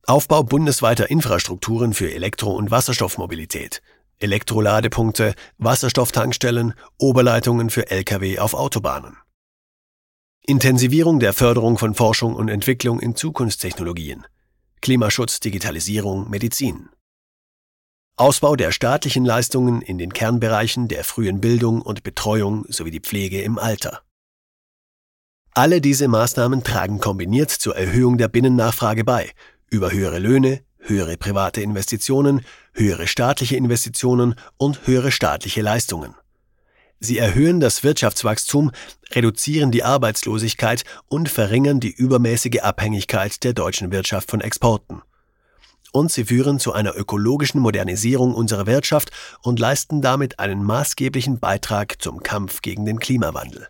Aufbau bundesweiter Infrastrukturen für Elektro- und Wasserstoffmobilität, Elektroladepunkte, Wasserstofftankstellen, Oberleitungen für Lkw auf Autobahnen. Intensivierung der Förderung von Forschung und Entwicklung in Zukunftstechnologien, Klimaschutz, Digitalisierung, Medizin. Ausbau der staatlichen Leistungen in den Kernbereichen der frühen Bildung und Betreuung sowie die Pflege im Alter. Alle diese Maßnahmen tragen kombiniert zur Erhöhung der Binnennachfrage bei, über höhere Löhne, höhere private Investitionen, höhere staatliche Investitionen und höhere staatliche Leistungen. Sie erhöhen das Wirtschaftswachstum, reduzieren die Arbeitslosigkeit und verringern die übermäßige Abhängigkeit der deutschen Wirtschaft von Exporten. Und sie führen zu einer ökologischen Modernisierung unserer Wirtschaft und leisten damit einen maßgeblichen Beitrag zum Kampf gegen den Klimawandel.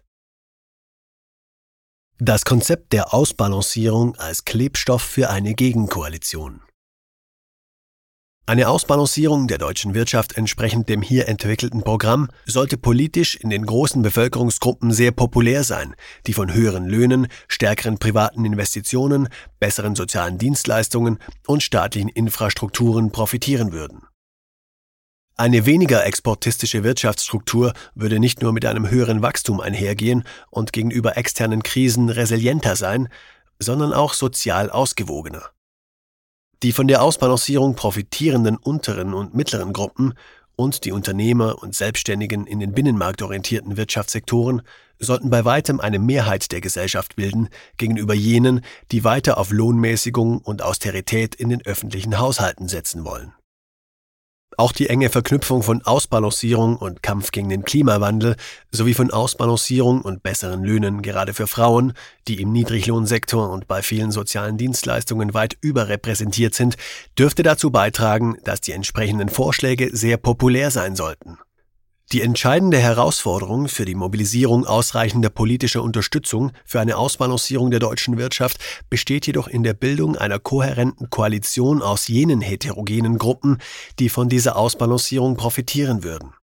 Das Konzept der Ausbalancierung als Klebstoff für eine Gegenkoalition. Eine Ausbalancierung der deutschen Wirtschaft entsprechend dem hier entwickelten Programm sollte politisch in den großen Bevölkerungsgruppen sehr populär sein, die von höheren Löhnen, stärkeren privaten Investitionen, besseren sozialen Dienstleistungen und staatlichen Infrastrukturen profitieren würden. Eine weniger exportistische Wirtschaftsstruktur würde nicht nur mit einem höheren Wachstum einhergehen und gegenüber externen Krisen resilienter sein, sondern auch sozial ausgewogener. Die von der Ausbalancierung profitierenden unteren und mittleren Gruppen und die Unternehmer und Selbstständigen in den binnenmarktorientierten Wirtschaftssektoren sollten bei weitem eine Mehrheit der Gesellschaft bilden gegenüber jenen, die weiter auf Lohnmäßigung und Austerität in den öffentlichen Haushalten setzen wollen. Auch die enge Verknüpfung von Ausbalancierung und Kampf gegen den Klimawandel sowie von Ausbalancierung und besseren Löhnen gerade für Frauen, die im Niedriglohnsektor und bei vielen sozialen Dienstleistungen weit überrepräsentiert sind, dürfte dazu beitragen, dass die entsprechenden Vorschläge sehr populär sein sollten. Die entscheidende Herausforderung für die Mobilisierung ausreichender politischer Unterstützung für eine Ausbalancierung der deutschen Wirtschaft besteht jedoch in der Bildung einer kohärenten Koalition aus jenen heterogenen Gruppen, die von dieser Ausbalancierung profitieren würden.